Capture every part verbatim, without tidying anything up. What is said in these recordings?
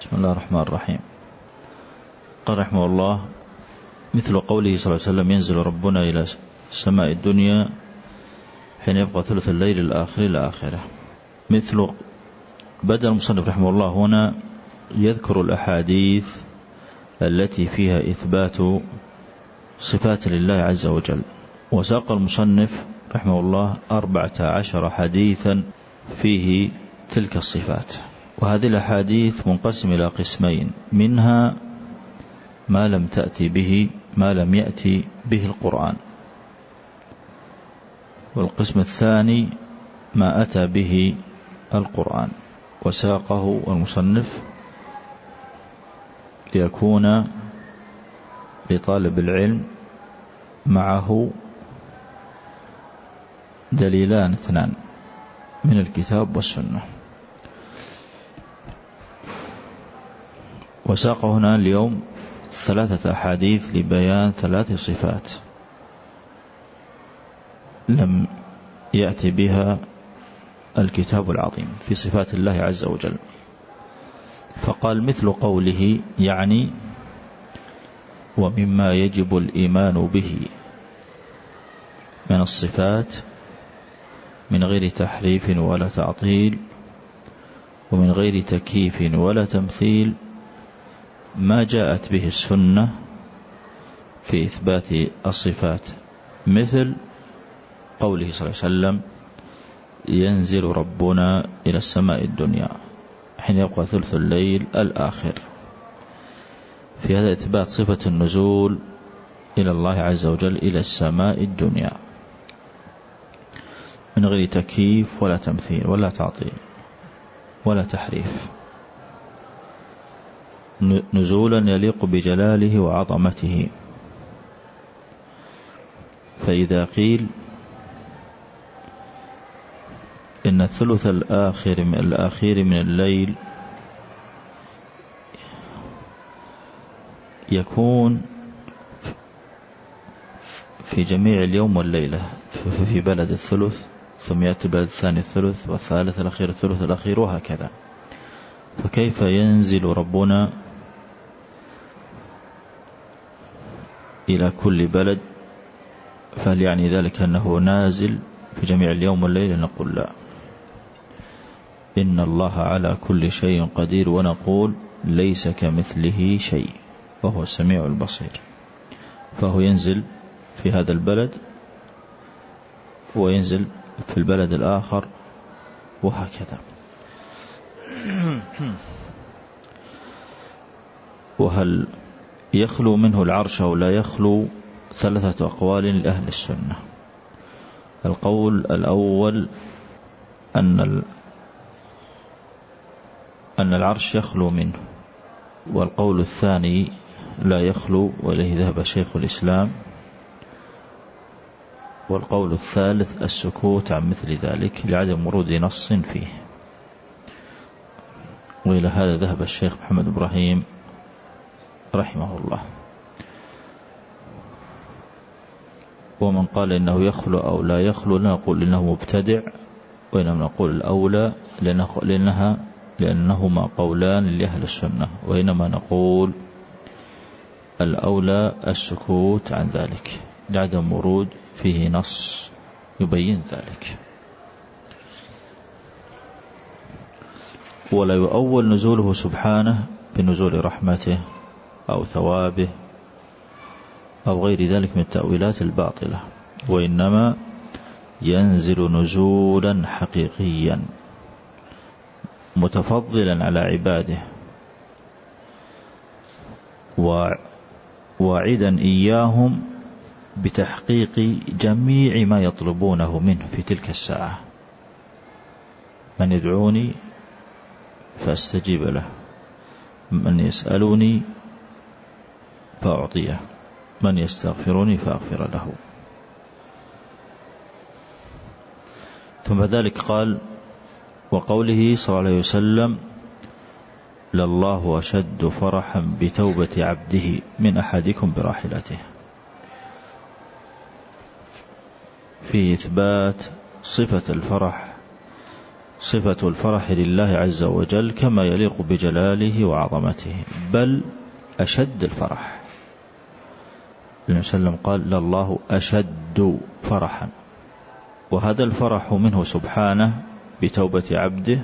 بسم الله الرحمن الرحيم. قال رحمه الله: مثل قوله صلى الله عليه وسلم: ينزل ربنا إلى السماء الدنيا حين يبقى ثلث الليل الآخر إلى آخره. مثل بدأ المصنف رحمه الله هنا يذكر الأحاديث التي فيها إثبات صفات لله عز وجل، وساق المصنف رحمه الله أربعة عشر حديثا فيه تلك الصفات. وهذه الأحاديث منقسم إلى قسمين: منها ما لم تأتي به ما لم يأتي به القرآن، والقسم الثاني ما أتى به القرآن. وساقه المصنف ليكون لطالب العلم معه دليلان اثنان من الكتاب والسنة. وساق هنا اليوم ثلاثة أحاديث لبيان ثلاث صفات لم يأتي بها الكتاب العظيم في صفات الله عز وجل. فقال: مثل قوله، يعني ومما يجب الإيمان به من الصفات من غير تحريف ولا تعطيل ومن غير تكييف ولا تمثيل ما جاءت به السنة في إثبات الصفات، مثل قوله صلى الله عليه وسلم: ينزل ربنا إلى السماء الدنيا حين يبقى ثلث الليل الآخر. في هذا إثبات صفة النزول إلى الله عز وجل إلى السماء الدنيا من غير تكييف ولا تمثيل ولا تعطيل ولا تحريف، نزولا يليق بجلاله وعظمته. فإذا قيل إن الثلث الآخر من الأخير من الليل يكون في جميع اليوم والليلة في بلد الثلث، ثم يأتي البلد الثاني الثلث، والثالث الأخير الثلث الأخير، وهكذا. فكيف ينزل ربنا إلى كل بلد؟ فهل يعني ذلك أنه نازل في جميع اليوم والليل؟ نقول لا، إن الله على كل شيء قدير، ونقول ليس كمثله شيء وهو السميع البصير. فهو ينزل في هذا البلد وينزل في البلد الآخر، وهكذا. وهل يخلو منه العرش أو لا يخلو؟ ثلاثة أقوال لأهل السنة. القول الأول أن أن العرش يخلو منه، والقول الثاني لا يخلو، وإليه ذهب شيخ الإسلام، والقول الثالث السكوت عن مثل ذلك لعدم ورود نص فيه. وإلى هذا ذهب الشيخ محمد إبراهيم رحمه الله. ومن قال إنه يخلو أو لا يخلو لا نقول إنه مبتدع، وإنما نقول الأولى لأنها لأنهما قولان لأهل السنة، وإنما نقول الأولى السكوت عن ذلك لعدم ورود فيه نص يبين ذلك. ولا يؤول نزوله سبحانه بنزول رحمته أو ثوابه أو غير ذلك من التأويلات الباطلة، وإنما ينزل نزولا حقيقيا متفضلا على عباده، واعدا إياهم بتحقيق جميع ما يطلبونه منه في تلك الساعة. من يدعوني فاستجيب له، من يسألني فأعطيه، من يستغفرني فأغفر له. ثم ذلك قال: وقوله صلى الله عليه وسلم: لله أشد فرحا بتوبة عبده من أحدكم براحلته. فيه إثبات صفة الفرح صفة الفرح لله عز وجل كما يليق بجلاله وعظمته، بل أشد الفرح. النبي صلى الله عليه وسلم قال لله أشد فرحا، وهذا الفرح منه سبحانه بتوبة عبده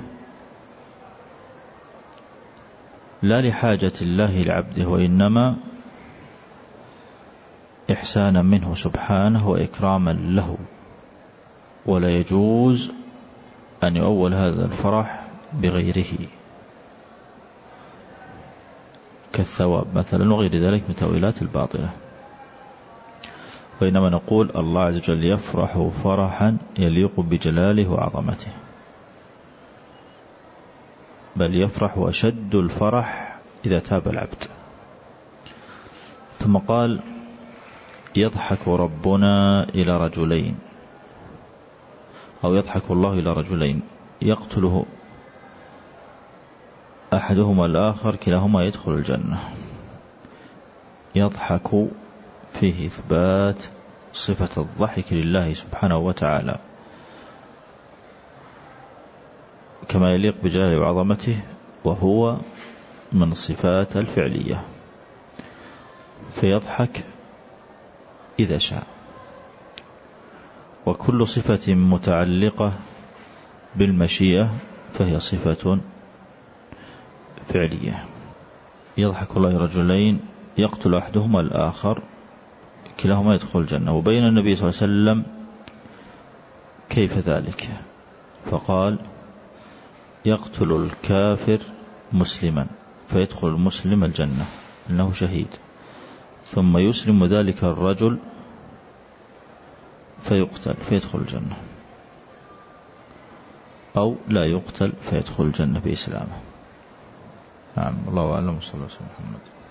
لا لحاجة الله لعبده، وإنما إحسانا منه سبحانه وإكراما له. ولا يجوز أن يؤول هذا الفرح بغيره كالثواب مثلا وغير ذلك من تأويلات الباطلة، وإنما نقول الله عز وجل يفرح فرحا يليق بجلاله وعظمته، بل يفرح أشد الفرح إذا تاب العبد. ثم قال يضحك ربنا إلى رجلين، أو يضحك الله إلى رجلين يقتله أحدهما الآخر كلاهما يدخل الجنة. يضحك فيه إثبات صفة الضحك لله سبحانه وتعالى كما يليق بجلاله وعظمته، وهو من صفات الفعلية، فيضحك إذا شاء. وكل صفة متعلقة بالمشيئة فهي صفة فعلية. يضحك الله رجلين يقتل أحدهما الآخر كلاهما يدخل الجنة. وبين النبي صلى الله عليه وسلم كيف ذلك، فقال يقتل الكافر مسلما فيدخل المسلم الجنة إنه شهيد، ثم يسلم ذلك الرجل فيقتل فيدخل الجنة، أو لا يقتل فيدخل الجنة بإسلامه. نعم، الله أعلم. صلى الله عليه وسلم.